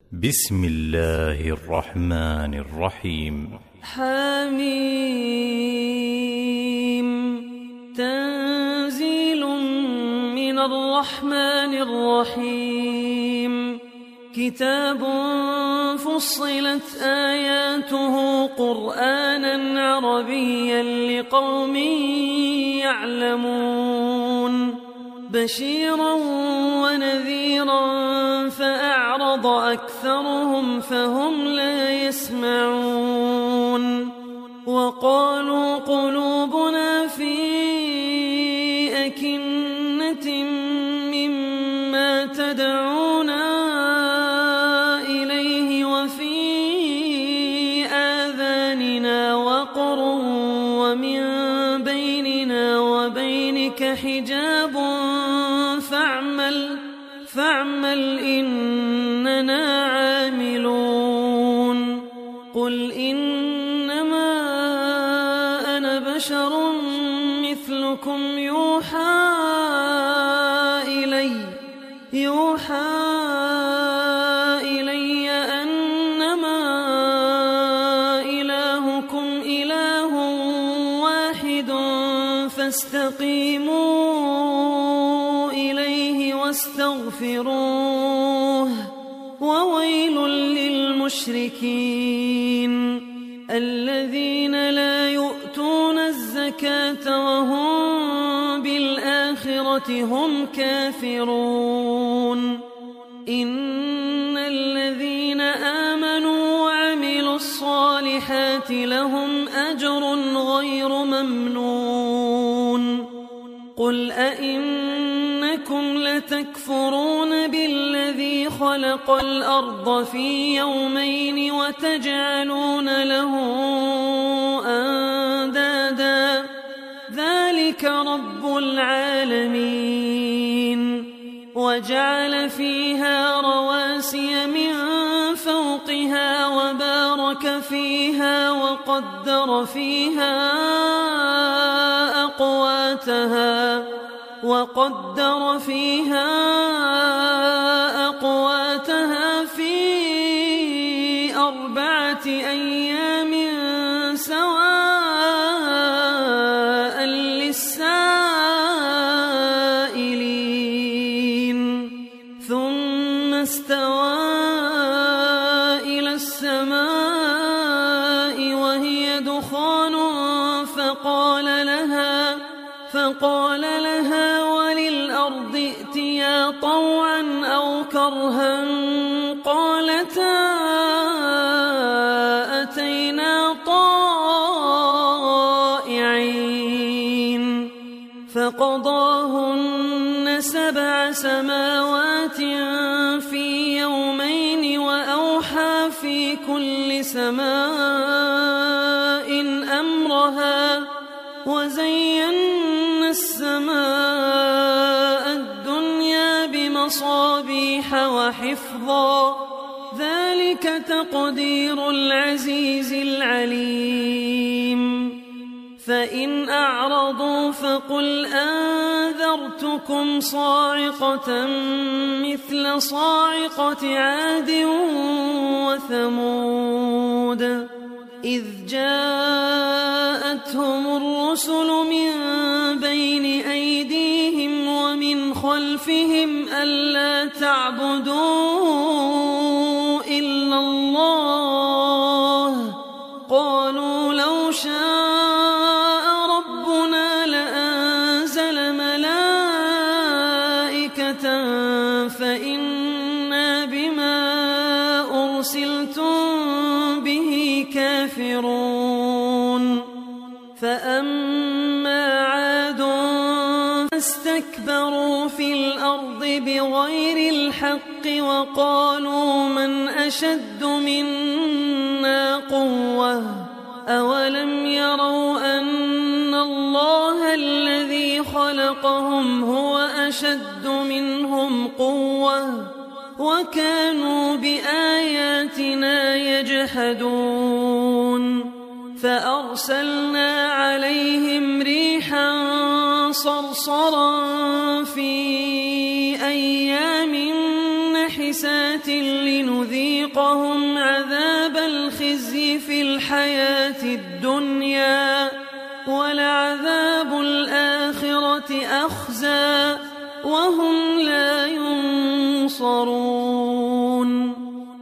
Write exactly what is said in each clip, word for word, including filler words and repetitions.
بسم الله الرحمن الرحيم. حميم. تنزيل من الرحمن الرحيم. كتاب فصلت آياته قرآنا عربيا لقوم يعلمون بشيرا ونذيرا فأعرض أكثرهم فهم لا يسمعون. وقالوا قلوبنا في أكنة مما تدعونا إليه وفي آذاننا وقر ومن بيننا وبينك حجاب فاعمل فاعمل إننا عاملون. قل إنما أنا بشر مثلكم يوحى إلي يوحى إلي أنما إلهكم إله واحد فاستقيموا إليه واستغفروه وويل للمشركين الذين لا يؤتون الزكاة وهم بالآخرة هم كافرون. إن الذين آمنوا وعملوا الصالحات لهم أجر غير ممنون. قل أئنكم لتكفرون بالذي خلق الأرض في يومين وتجعلون له أندادا ذلك رب العالمين. وجعل فيها رواسي من فوقها وبارك فيها وقدر فيها أقواتها وقدر فيها أقواتها في أربعة أيام سواء للسائلين. ثم استوى إلى السماء وهي دخان فقال لها فقال لها وللأرض ائتيا طوعا أو كرها قالتا أتينا طائعين. فقضاهن سبع سماوات في يومين وأوحى في كل سماء أمرها وزينا السماء الدنيا بمصابيح وحفظا ذلك تقدير العزيز العليم. فإن أعرضوا فقل أنذرتكم صاعقة مثل صاعقة عاد وثمود إذ جاءتهم الرسل من بين أيديهم ومن خلفهم ألا تعبدوا إلا الله قالوا لو شاء ربنا لأنزل ملائكة فإنا بما أرسلتم به كافرون. فأما عاد فاستكبروا في الأرض بغير الحق وقالوا من أشد منا قوة أولم يروا أن الله الذي خلقهم هو أشد منهم قوة وكانوا بآياتنا يجحدون. فأرسلنا عليهم ريحا صرصرا في أيام نحسات لنذيقهم عذاب الخزي في الحياة الدنيا ولعذاب الآخرة أخزى وهم لا ينصرون.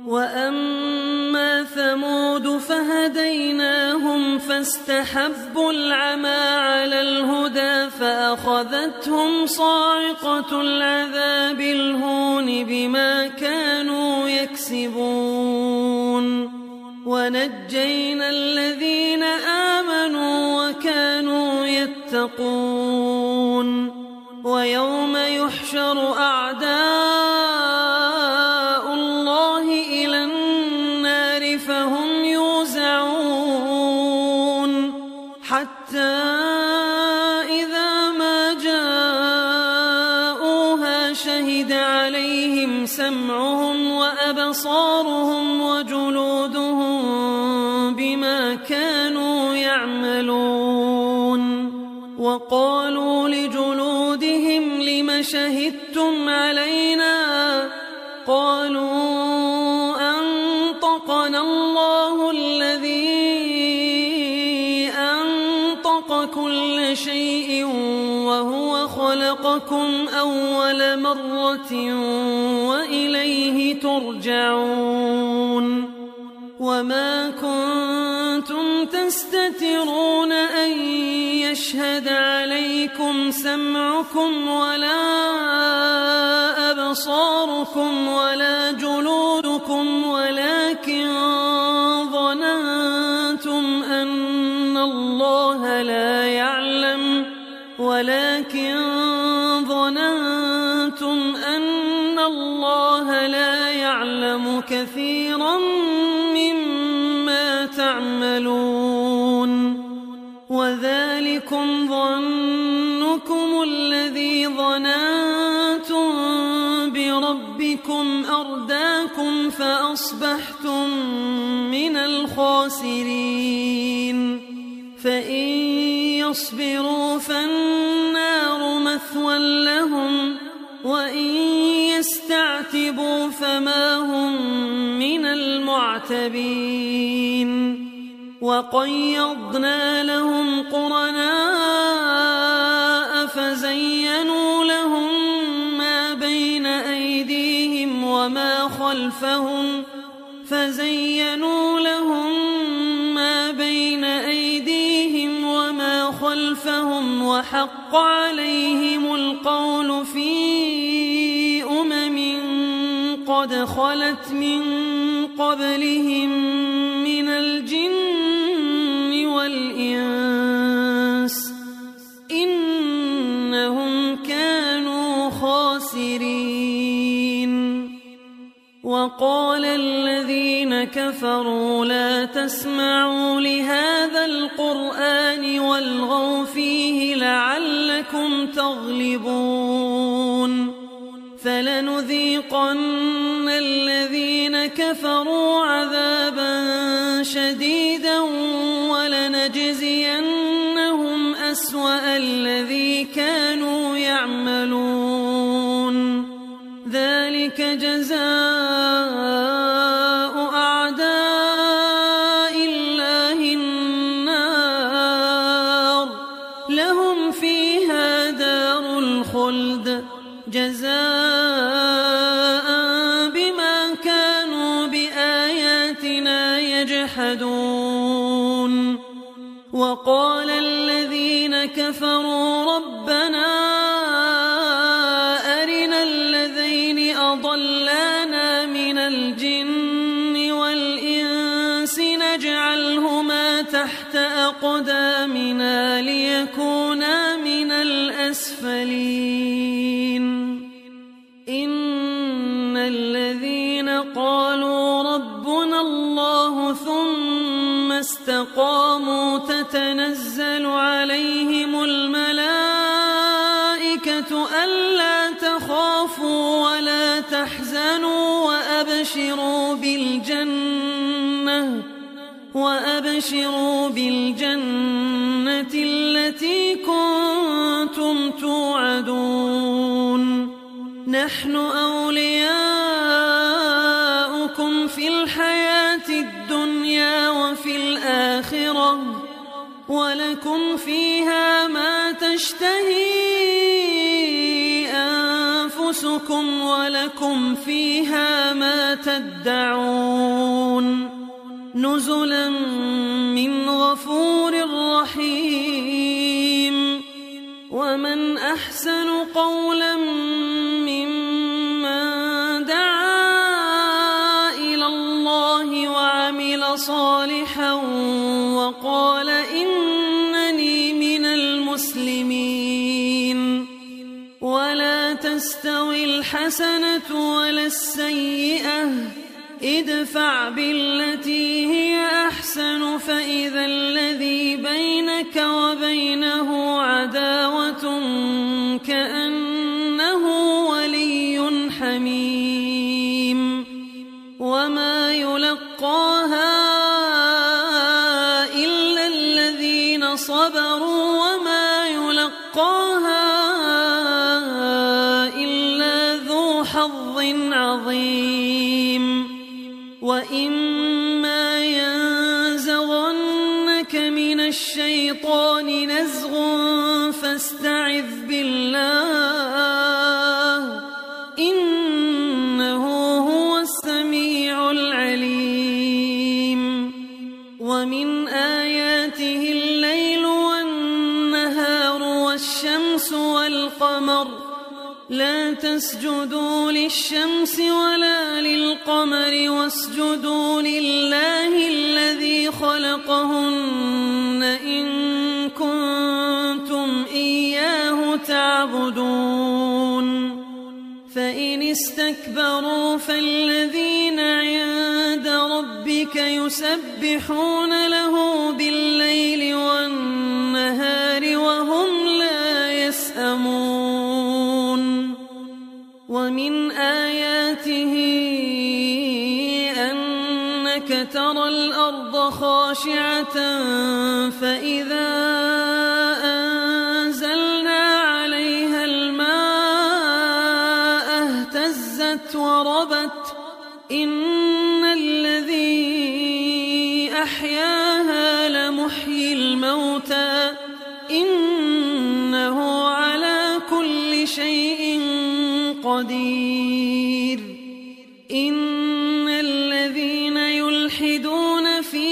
وأما ثمود فهديناهم فاستحبوا العمى على الهدى فأخذتهم صاعقة العذاب الهون بما كانوا يكسبون. ونجينا الذين آمنوا وكانوا يتقون. ويوم يحشر أعداء الله إلى النار فهم يوزعون حتى إذا ما جاءوها شهد عليهم سمعهم وأبصارهم وجلودهم بما كانوا يعملون. وقالوا لجلودهم لم شهدتم علينا قالوا أنطقنا الله الذي أنطق كل شيء وهو خلقكم أول مرة وإليه ترجعون. وما كنتم تستترون أن يشهد عليكم سمعكم ولا أبصاركم ولا جلودكم ولكن ظننتم أن الله لا يعلم ولكن ظننتم أن الله لا يعلم كثيرا مما تعملون. وذلكم ظنكم الذي ظننتم بربكم أرداكم فأصبحتم من الخاسرين. فإن يصبروا فالنار مثوى لهم وإن يستعتبوا فما هم من المعتبين. وقيضنا لهم قرناء فزينوا لهم ما بين أيديهم وما خلفهم فزينوا لهم ما بين أيديهم وما خلفهم وحق عليهم القول في أمم قد خلت من قبلهم من الجن والإنس إنهم كانوا خاسرين. وقال الذين كفروا لا تسمعوا لهذا القرآن والغوا فيه لعلكم تغلبون. فلنذيقن الذين كفروا عذابا شديدا ولنجزينهم أسوأ الذي كانوا يعملون. ذلك جزاء أعداء الله النار لهم فيها دار الخلد جزاء بما كانوا بآياتنا يجحدون. وقال الذين كفروا ربنا أرنا الذين أضلانا من الجن والإنس نجعلهما تحت أقدامنا ليكونا من الأسفلين. إن الذين قالوا ربنا الله ثم استقاموا تتنزل عليهم الملائكة ألا تخافوا ولا تحزنوا وأبشروا بالجنة وأبشروا بالجنة التي كنتم توعدون. نحن أولياؤكم في الحياة الدنيا وفي الآخرة ولكم فيها ما تشتهي أنفسكم ولكم فيها ما تدعون نزلا من غفور رحيم ومن أحسن قولا ممن دعا إلى الله وعمل صالحا وقال إنني من المسلمين ولا تستوي الحسنة ولا السيئة ادفع بالتي هي أحسن فإذا الذي بينك وبينه عداوة كأنه ولي حميم وما يلقاها إلا الذين صبروا وما يلقاها إلا ذو حظ عظيم وإما ينزغنك من الشيطان نزغ فاستعذ بالله إنه هو السميع العليم ومن آياته الليل والنهار والشمس والقمر لا تسجدوا للشمس ولا للقمر واسجدوا لله الذي خلقهن إن كنتم إياه تعبدون فإن استكبروا فالذين عند ربك يسبحون له بالليل والنهار وهم لا يسأمون ومن آياته أنك ترى الأرض خاشعة فإذا أنزلنا عليها الماء اهتزت وربت إن الذي أحياها لمحيي الموتى إنه على كل شيء قدير إن الذين يلحدون في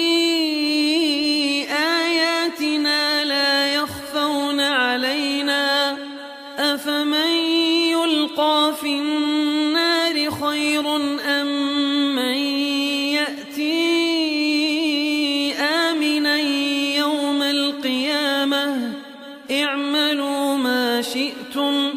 آياتنا لا يخفون علينا أفمن يلقى في النار خير أم من يأتي آمنا يوم القيامة اعملوا ما شئتم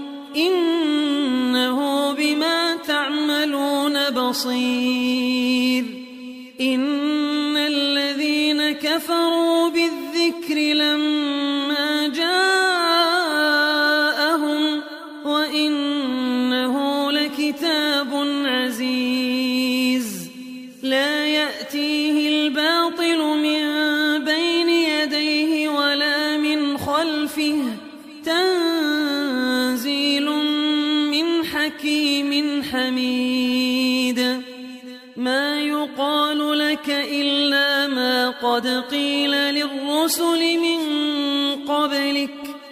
إنه بما تعملون بصير إن الذين كفروا بالذكر لما جاءهم وإنه لكتاب عزيز لا يأتيه الباطل من بين يديه ولا من خلفه تنزيل من حكيم حميد ما يقال لك إلا ما قد قيل للرسل من قبلك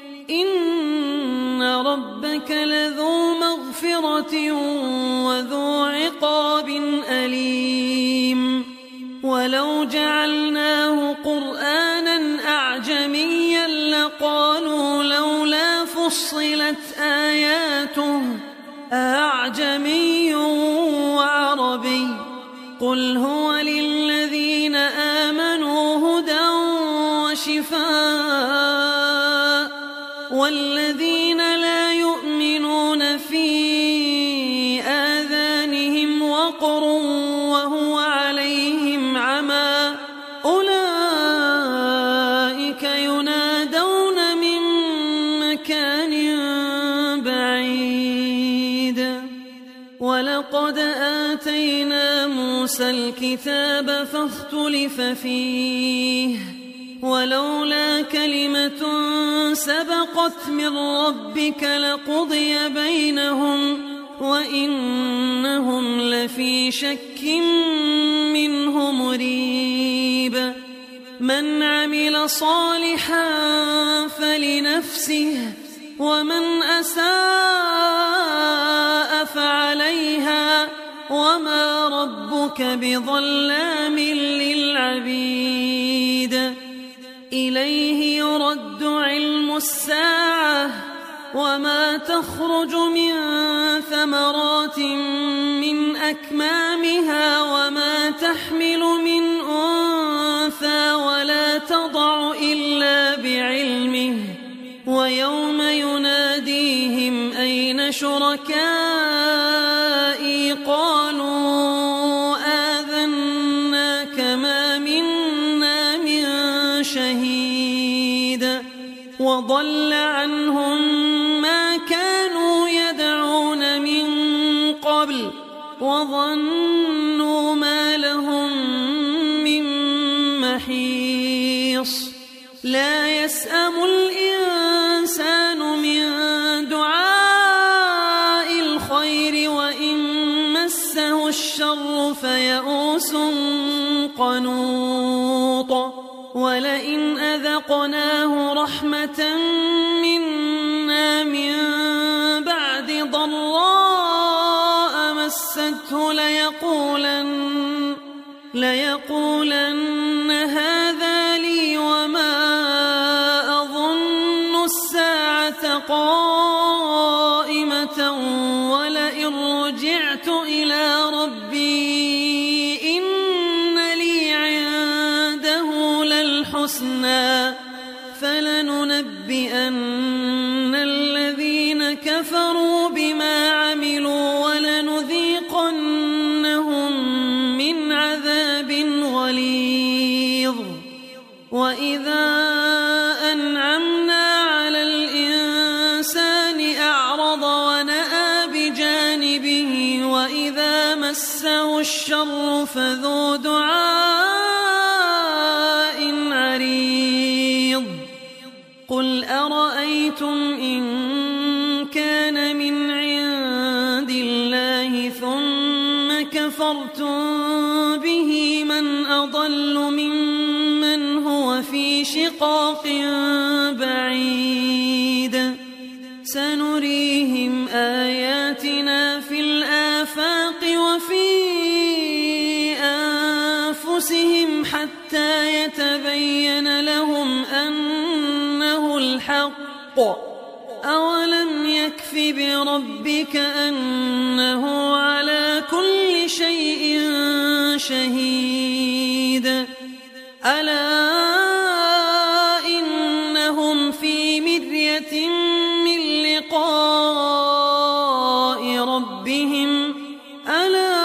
إن ربك لذو مغفرة وذو عقاب أليم ولو جعلناه قرآنا أعجميا لقالوا لولا فصلت آياته أعجمي وعربي قل هو للذين آمنوا هدى وشفاء والذين لا يؤمنون في آذانهم وقر وهو عليهم عمى أولئك ينادون من مكان بعيد ولقد آتينا موسى الكتاب فاختلف فيه ولولا كلمة سبقت من ربك لقضي بينهم وإنهم لفي شك منه مريب من عمل صالحا فلنفسه ومن أساء فعليها وما ربك بظلام للعبيد إليه يرد علم الساعة وما تخرج من ثمرات من أكمامها وما تحمل من أنثى ولا تضع إلا بعلمه ويوم يناديهم أين شركائي قالوا آذناك ما منا من شهيد وضل عنهم ما كانوا يدعون من قبل وظنوا ما لهم من محيص لا يسأم الإنسان من دعاء الخير وإن مسه الشر فيئوس قنوط ولئن أذقناه رحمة منا من بعد ضراء مسته ليقولن, ليقولن هذا لي وما أظن الساعة قائمة ولئن رجعت إلى ربي إن لي عنده للحسنى فلننبئن الذين كفروا بما عملوا ولنذيقنهم من عذاب غليظ وإذا أنعمنا على الإنسان أعرض ونأى بجانبه وإذا مسه الشر فذو دعاء عريض قل أرأيتم إن كان من عند الله ثم كفرتم به من أضل ممن هو في شقاق بعيد سنريهم آياتنا في الآفاق وفي أنفسهم حتى يتبين لهم أنه الحق أولم يكف بربك أنه على كل شيء شهيد ألا إنهم في مرية من لقاء ربهم ألا